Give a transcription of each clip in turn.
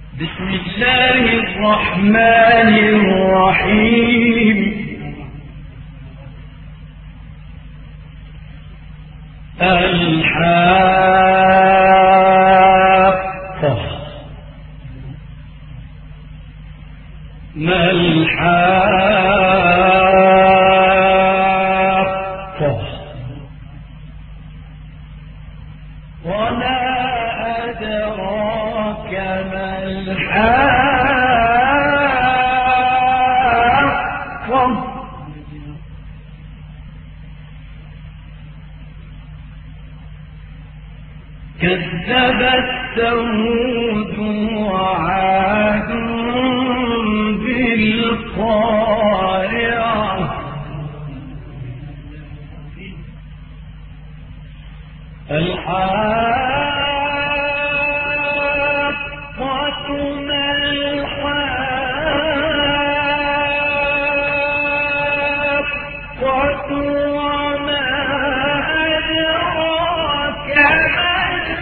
بسم الله الرحمن الرحيم. الحاقة ما الحاقة وما أدراك ما الحاقة كذبت ثمود وعاد بالقارعة الحاقة ما الحاقة وما أدراك ما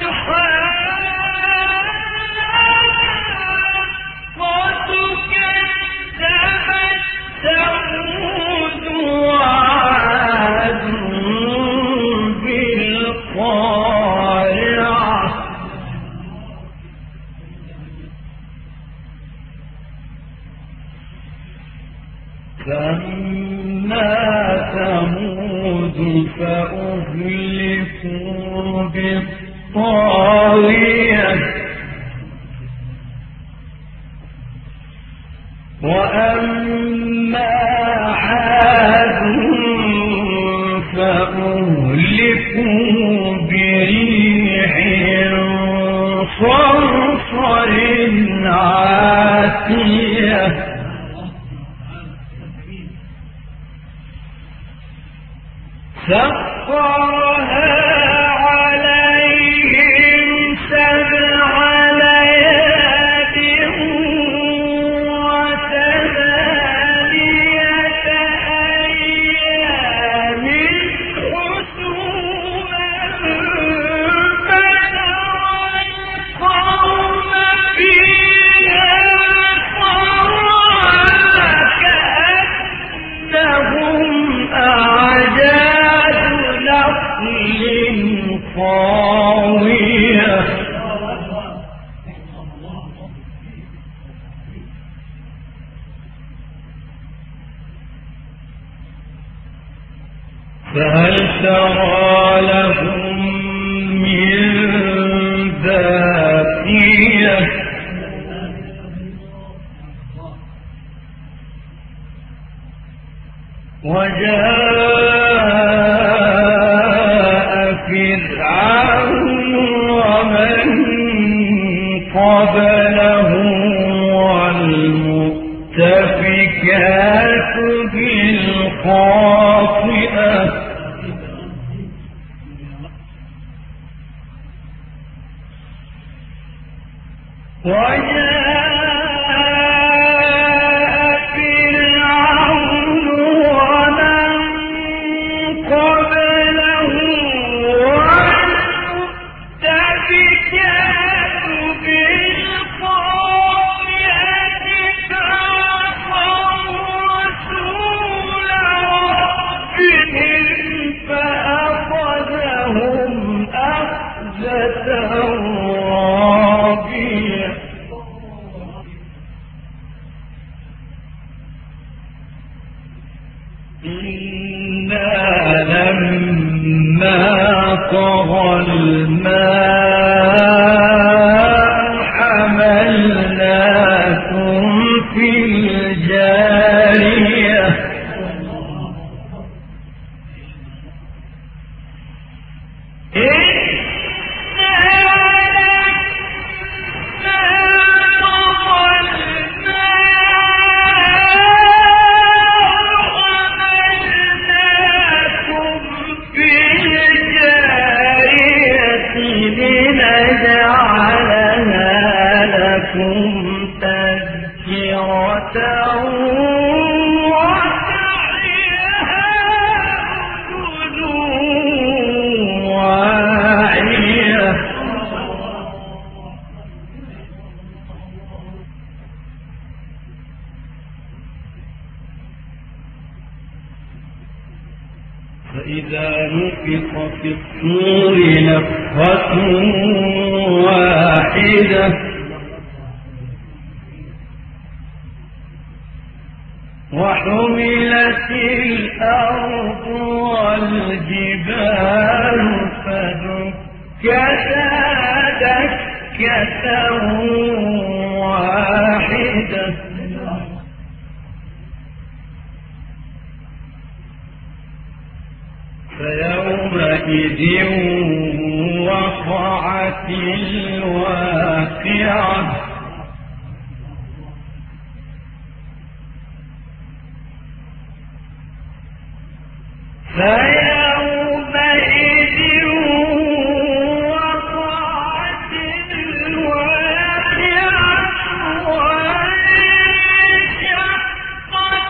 الحاقة كذبت ثمود وعاد بالقارعة فأما ثمود فأهلكوا بالطاغية وأما عاد فأهلكوا بريح صرصر عاتية سخرها عليهم 7 ليال و8 أيام حسوما فترى القوم فيها صرعى كأنهم أعجاز نخل خاوية فهل ترى لهم من باقية وجاء فرعون ومن قبله والمؤتفكات بالخاطئة فأخذهم أخذة رابية إنا لما طغى الماء حملناكم في الجارية فإذا نفخ في الصور نفخة واحدة وحملت الأرض والجبال فدكتا دكة واحدة فيومئذ وقعت الواقعة فيومئذ وقعت الواقعة وانشقت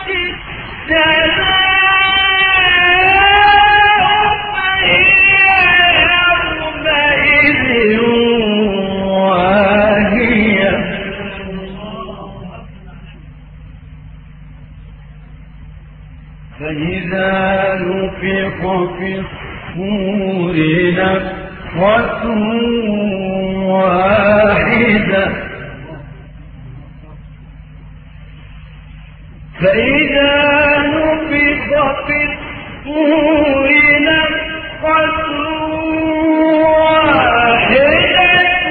السماء فإذا نفخ في الصور نفخة واحدة فإذا نفخ في الصور نفخة واحدة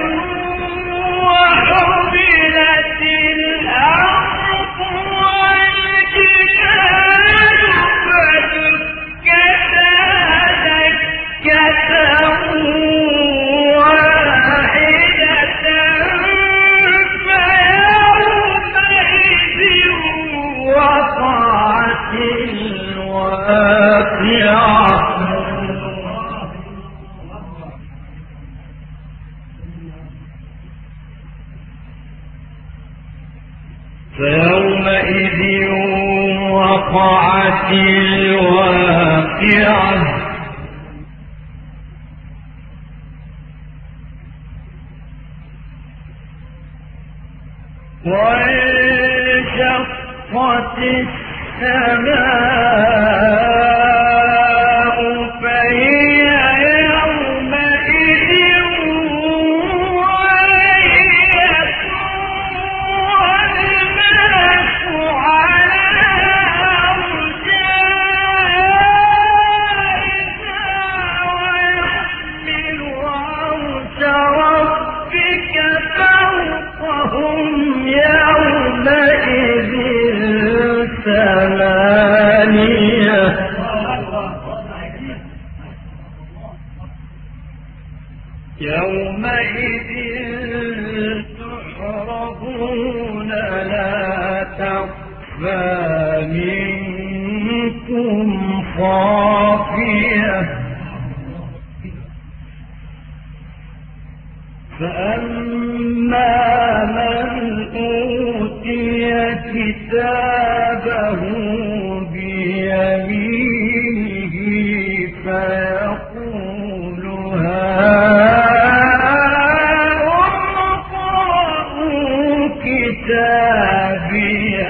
وحملت الأرض والجبال فدكتا دكة واحدة فيومئذ وقعت الواقعة فيومئذ وقعت الواقعة وانشقت السماء فهي يومئذ واهية والناس على أرجائها ويحمل عرش ربك فوقهم يومئذ ثمانية يومئذ تحرضون لا تخفى منكم خافية فأما من أوتي كتابه بيمينه فيقول هاؤم اقرءوا كتابيه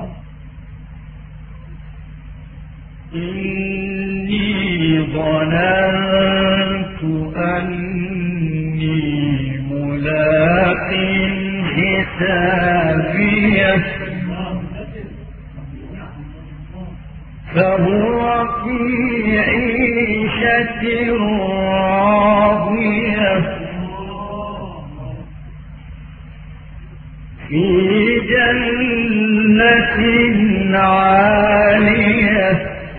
إني ظننت أني ملاق حسابيه فهو في عيشة راضية في جنة عالية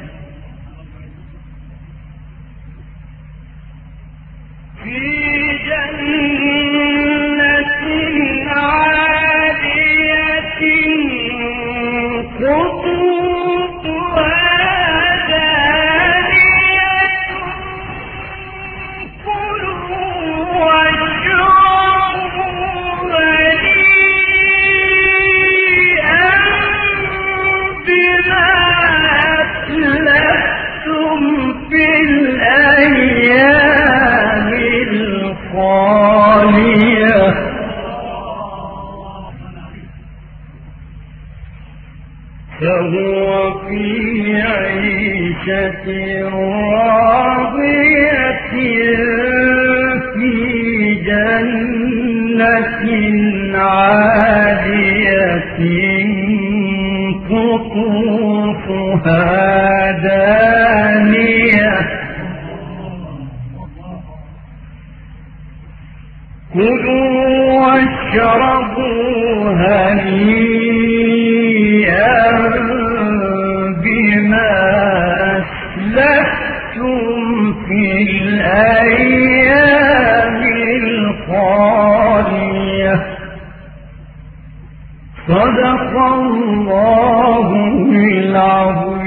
في جنة عالية قطوفها دانية كلوا واشربوا هنيئا بما فهو في عيشة راضية في جنة عالية قطوفها دانية كلوا واشربوا هنيئا بما أسلفتم في الأيام الخالية صدق الله العظيم.